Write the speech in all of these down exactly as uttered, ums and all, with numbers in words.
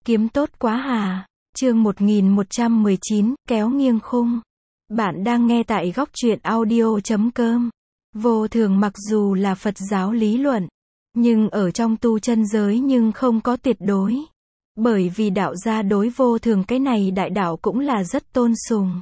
Kiếm tốt quá hà. Chương một nghìn một trăm mười chín, kéo nghiêng khung. Bạn đang nghe tại góc truyện audio chấm com. Vô thường mặc dù là Phật giáo lý luận, nhưng ở trong tu chân giới nhưng không có tuyệt đối. Bởi vì đạo gia đối vô thường cái này đại đạo cũng là rất tôn sùng.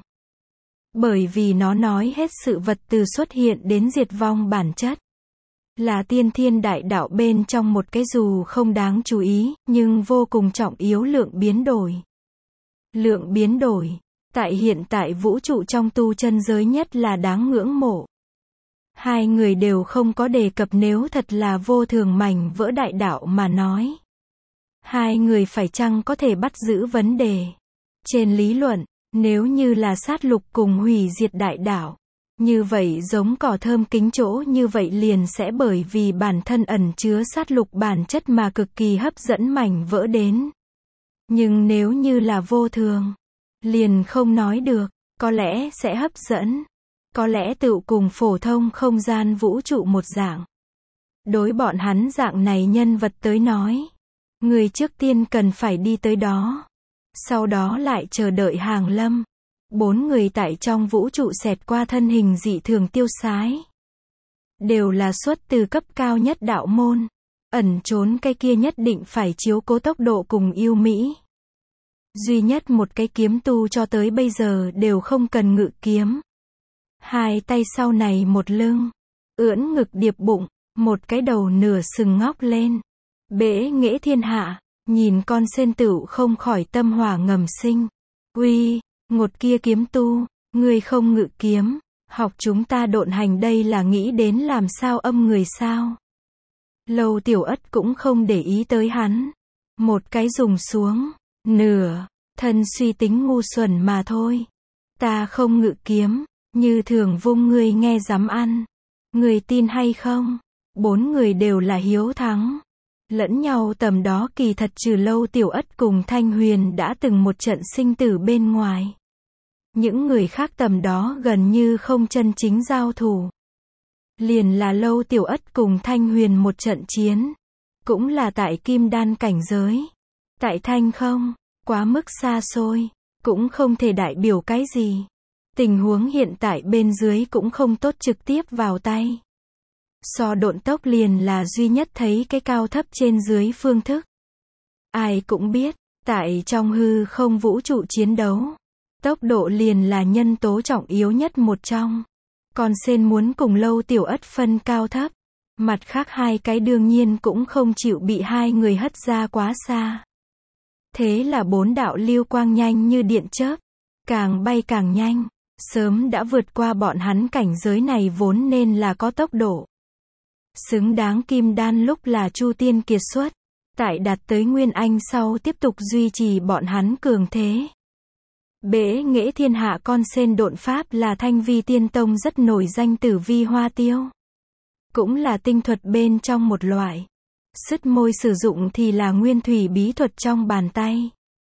Bởi vì nó nói hết sự vật từ xuất hiện đến diệt vong bản chất. Là tiên thiên đại đạo bên trong một cái dù không đáng chú ý, nhưng vô cùng trọng yếu lượng biến đổi. Lượng biến đổi, tại hiện tại vũ trụ trong tu chân giới nhất là đáng ngưỡng mộ. Hai người đều không có đề cập nếu thật là vô thường mảnh vỡ đại đạo mà nói. Hai người phải chăng có thể bắt giữ vấn đề. Trên lý luận, nếu như là sát lục cùng hủy diệt đại đạo, như vậy giống cỏ thơm kính chỗ như vậy liền sẽ bởi vì bản thân ẩn chứa sát lục bản chất mà cực kỳ hấp dẫn mảnh vỡ đến. Nhưng nếu như là vô thường, liền không nói được, có lẽ sẽ hấp dẫn, có lẽ tựu cùng phổ thông không gian vũ trụ một dạng. Đối bọn hắn dạng này nhân vật tới nói, người trước tiên cần phải đi tới đó, sau đó lại chờ đợi hàng lâm. Bốn người tại trong vũ trụ xẹt qua thân hình dị thường tiêu sái. Đều là xuất từ cấp cao nhất đạo môn. Ẩn trốn cái kia nhất định phải chiếu cố tốc độ cùng yêu mỹ. Duy nhất một cái kiếm tu cho tới bây giờ đều không cần ngự kiếm. Hai tay sau này một lưng. Ưỡn ngực điệp bụng. Một cái đầu nửa sừng ngóc lên. Bể nghệ thiên hạ. Nhìn con sen tửu không khỏi tâm hỏa ngầm sinh. Uy, ngột kia kiếm tu, ngươi không ngự kiếm, học chúng ta độn hành đây là nghĩ đến làm sao âm người sao. Lâu Tiểu Ất cũng không để ý tới hắn. Một cái dùng xuống, nửa, thân suy tính ngu xuẩn mà thôi. Ta không ngự kiếm, như thường vung ngươi nghe dám ăn. Ngươi tin hay không? Bốn người đều là hiếu thắng. Lẫn nhau tầm đó kỳ thật trừ Lâu Tiểu Ất cùng Thanh Huyền đã từng một trận sinh tử bên ngoài. Những người khác tầm đó gần như không chân chính giao thủ. Liền là Lâu Tiểu Ất cùng Thanh Huyền một trận chiến. Cũng là tại kim đan cảnh giới. Tại Thanh không, quá mức xa xôi, cũng không thể đại biểu cái gì. Tình huống hiện tại bên dưới cũng không tốt trực tiếp vào tay. So độn tốc liền là duy nhất thấy cái cao thấp trên dưới phương thức. Ai cũng biết, tại trong hư không vũ trụ chiến đấu, tốc độ liền là nhân tố trọng yếu nhất một trong. Còn sen muốn cùng Lâu Tiểu Ất phân cao thấp. Mặt khác hai cái đương nhiên cũng không chịu bị hai người hất ra quá xa. Thế là bốn đạo lưu quang nhanh như điện chớp. Càng bay càng nhanh. Sớm đã vượt qua bọn hắn cảnh giới này vốn nên là có tốc độ. Xứng đáng kim đan lúc là Chu Tiên kiệt xuất. Tại đạt tới Nguyên Anh sau tiếp tục duy trì bọn hắn cường thế. Bể nghệ thiên hạ con sen độn pháp là Thanh Vi Tiên Tông rất nổi danh Tử Vi Hoa Tiêu. Cũng là tinh thuật bên trong một loại. Sứt môi sử dụng thì là nguyên thủy bí thuật trong bàn tay.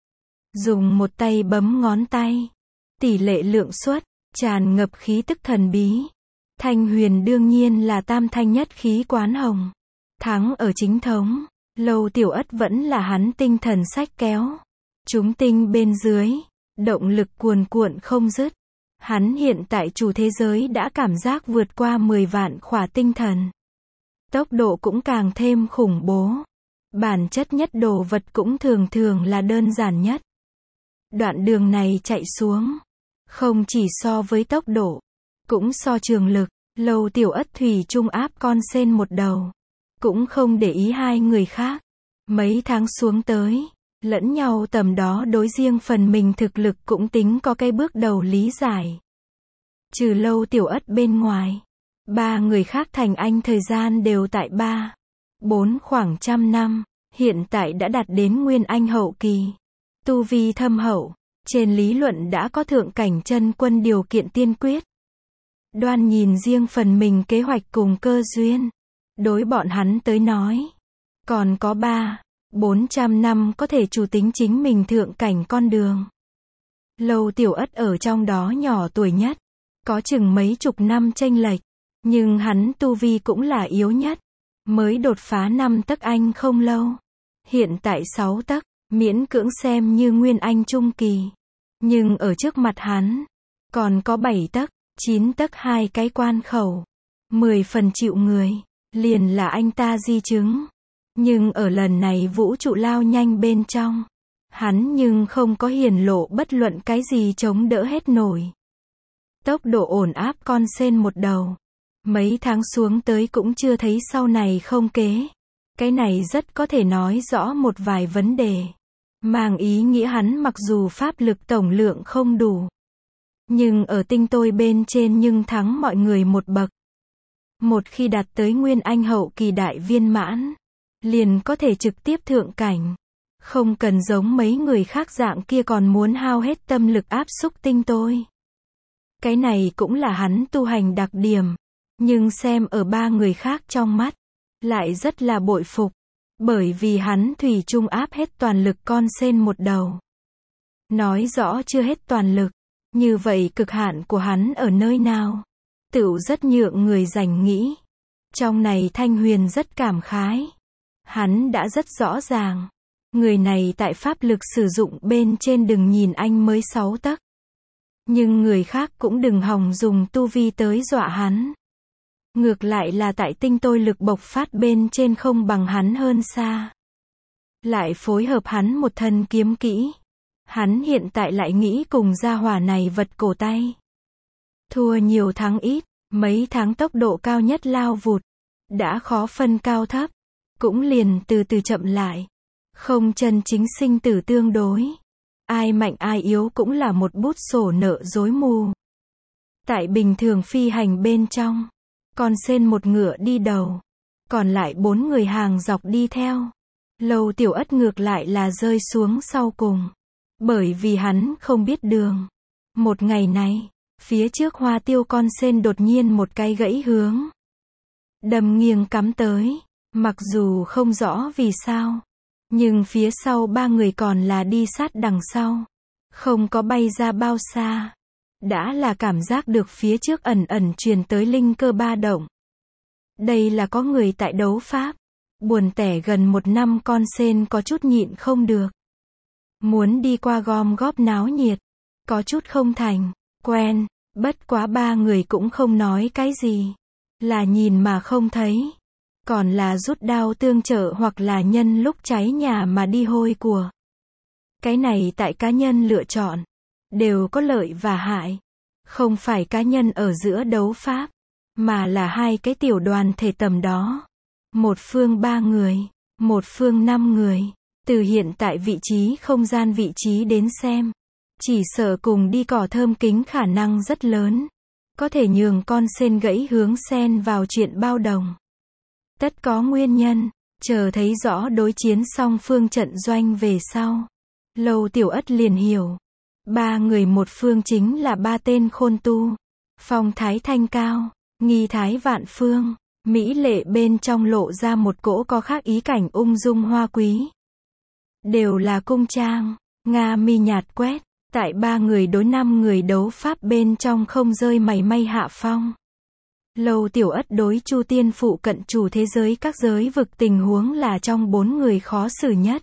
Dùng một tay bấm ngón tay. Tỷ lệ lượng suất, tràn ngập khí tức thần bí. Thanh Huyền đương nhiên là tam thanh nhất khí quán hồng. Thắng ở chính thống. Lâu Tiểu Ất vẫn là hắn tinh thần sách kéo. Chúng tinh bên dưới. Động lực cuồn cuộn không dứt. Hắn hiện tại chủ thế giới đã cảm giác vượt qua mười vạn khỏa tinh thần. Tốc độ cũng càng thêm khủng bố. Bản chất nhất đồ vật cũng thường thường là đơn giản nhất. Đoạn đường này chạy xuống. Không chỉ so với tốc độ. Cũng so trường lực. Lâu Tiểu Ất thủy chung áp con sen một đầu. Cũng không để ý hai người khác. Mấy tháng xuống tới. Lẫn nhau tầm đó đối riêng phần mình thực lực cũng tính có cái bước đầu lý giải. Trừ Lâu Tiểu Ất bên ngoài. Ba người khác thành anh thời gian đều tại ba. Bốn khoảng trăm năm. Hiện tại đã đạt đến Nguyên Anh hậu kỳ. Tu vi thâm hậu. Trên lý luận đã có thượng cảnh chân quân điều kiện tiên quyết. Đoan nhìn riêng phần mình kế hoạch cùng cơ duyên. Đối bọn hắn tới nói. Còn có ba. Bốn trăm năm có thể chủ tính chính mình thượng cảnh con đường. Lâu Tiểu Ất ở trong đó nhỏ tuổi nhất. Có chừng mấy chục năm chênh lệch. Nhưng hắn tu vi cũng là yếu nhất. Mới đột phá năm tấc anh không lâu. Hiện tại sáu tấc. miễn cưỡng xem như nguyên anh trung kỳ. Nhưng ở trước mặt hắn, còn có bảy tấc, chín tấc hai cái quan khẩu, mười phần chịu người, liền là anh ta di chứng. Nhưng ở lần này vũ trụ lao nhanh bên trong, hắn nhưng không có hiển lộ bất luận cái gì chống đỡ hết nổi. Tốc độ ổn áp con sên một đầu. Mấy tháng xuống tới cũng chưa thấy sau này không kế. Cái này rất có thể nói rõ một vài vấn đề. Mang ý nghĩa hắn mặc dù pháp lực tổng lượng không đủ, nhưng ở tinh tôi bên trên nhưng thắng mọi người một bậc. Một khi đạt tới nguyên anh hậu kỳ đại viên mãn, liền có thể trực tiếp thượng cảnh. Không cần giống mấy người khác dạng kia còn muốn hao hết tâm lực áp xúc tinh tôi. Cái này cũng là hắn tu hành đặc điểm. Nhưng xem ở ba người khác trong mắt, lại rất là bội phục. Bởi vì hắn thủy chung áp hết toàn lực con sên một đầu. Nói rõ chưa hết toàn lực. Như vậy cực hạn của hắn ở nơi nào? Tựu rất nhượng người rành nghĩ. Trong này Thanh Huyền rất cảm khái. Hắn đã rất rõ ràng. Người này tại pháp lực sử dụng bên trên đừng nhìn anh mới sáu tấc. Nhưng người khác cũng đừng hòng dùng tu vi tới dọa hắn. Ngược lại là tại tinh tôi lực bộc phát bên trên không bằng hắn hơn xa. Lại phối hợp hắn một thân kiếm kỹ. Hắn hiện tại lại nghĩ cùng gia hỏa này vật cổ tay. Thua nhiều thắng ít, mấy tháng tốc độ cao nhất lao vụt. Đã khó phân cao thấp. Cũng liền từ từ chậm lại. Không chân chính sinh tử tương đối. Ai mạnh ai yếu cũng là một bút sổ nợ rối mù. Tại bình thường phi hành bên trong, con sên một ngựa đi đầu, còn lại bốn người hàng dọc đi theo. Lâu Tiểu Ất ngược lại là rơi xuống sau cùng. Bởi vì hắn không biết đường. Một ngày này, phía trước Hoa Tiêu con sên đột nhiên một cái gãy hướng. Đâm nghiêng cắm tới. Mặc dù không rõ vì sao. Nhưng phía sau ba người còn là đi sát đằng sau. Không có bay ra bao xa. Đã là cảm giác được phía trước ẩn ẩn truyền tới linh cơ ba động. Đây là có người tại đấu pháp. Buồn tẻ gần một năm con sên có chút nhịn không được. Muốn đi qua gom góp náo nhiệt. Có chút không thành, quen, bất quá ba người cũng không nói cái gì. Là nhìn mà không thấy. Còn là rút đao tương trợ hoặc là nhân lúc cháy nhà mà đi hôi của. Cái này tại cá nhân lựa chọn. Đều có lợi và hại. Không phải cá nhân ở giữa đấu pháp. Mà là hai cái tiểu đoàn thể tầm đó. Một phương ba người. Một phương năm người. Từ hiện tại vị trí không gian vị trí đến xem. Chỉ sợ cùng đi cỏ thơm kính khả năng rất lớn. Có thể nhường con sên gãy hướng sen vào chuyện bao đồng. Tất có nguyên nhân. Chờ thấy rõ đối chiến song phương trận doanh về sau. Lâu Tiểu Ất liền hiểu. Ba người một phương chính là ba tên khôn tu. Phong thái thanh cao. Nghi thái vạn phương. Mỹ lệ bên trong lộ ra một cỗ có khác ý cảnh ung dung hoa quý. Đều là cung trang. Nga mi nhạt quét. Tại ba người đối năm người đấu pháp bên trong không rơi mảy may hạ phong. Lâu Tiểu Ất đối Chu Tiên phụ cận chủ thế giới các giới vực tình huống là trong bốn người khó xử nhất.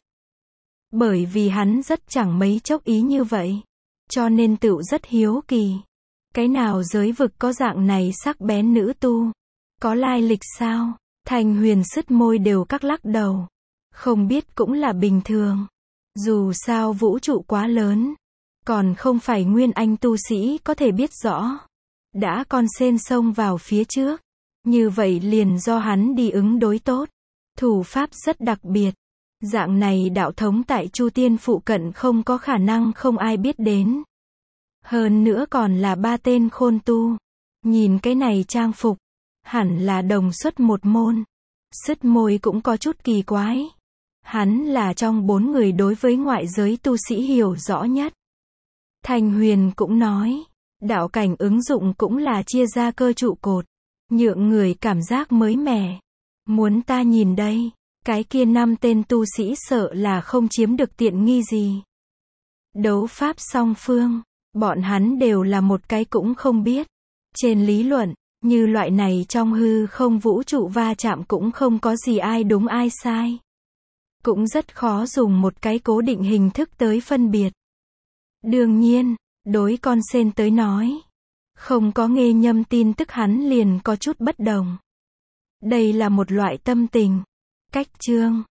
Bởi vì hắn rất chẳng mấy chốc ý như vậy. Cho nên tựu rất hiếu kỳ. Cái nào giới vực có dạng này sắc bén nữ tu? Có lai lịch sao? Thanh Huyền sứt môi đều các lắc đầu. Không biết cũng là bình thường. Dù sao vũ trụ quá lớn. Còn không phải nguyên anh tu sĩ có thể biết rõ. Đã con sên xông vào phía trước. Như vậy liền do hắn đi ứng đối tốt. Thủ pháp rất đặc biệt. Dạng này đạo thống tại Chu Tiên phụ cận không có khả năng không ai biết đến. Hơn nữa còn là ba tên khôn tu. Nhìn cái này trang phục. Hẳn là đồng xuất một môn. Sứt môi cũng có chút kỳ quái. Hắn là trong bốn người đối với ngoại giới tu sĩ hiểu rõ nhất. Thanh Huyền cũng nói. Đạo cảnh ứng dụng cũng là chia ra cơ trụ cột. Nhượng người cảm giác mới mẻ. Muốn ta nhìn đây. Cái kia năm tên tu sĩ sợ là không chiếm được tiện nghi gì. Đấu pháp song phương. Bọn hắn đều là một cái cũng không biết. Trên lý luận, như loại này trong hư không vũ trụ va chạm cũng không có gì ai đúng ai sai. cũng rất khó dùng một cái cố định hình thức tới phân biệt. Đương nhiên, đối con sên tới nói, không có nghe nhâm tin tức hắn liền có chút bất đồng. Đây là một loại tâm tình. Cách chương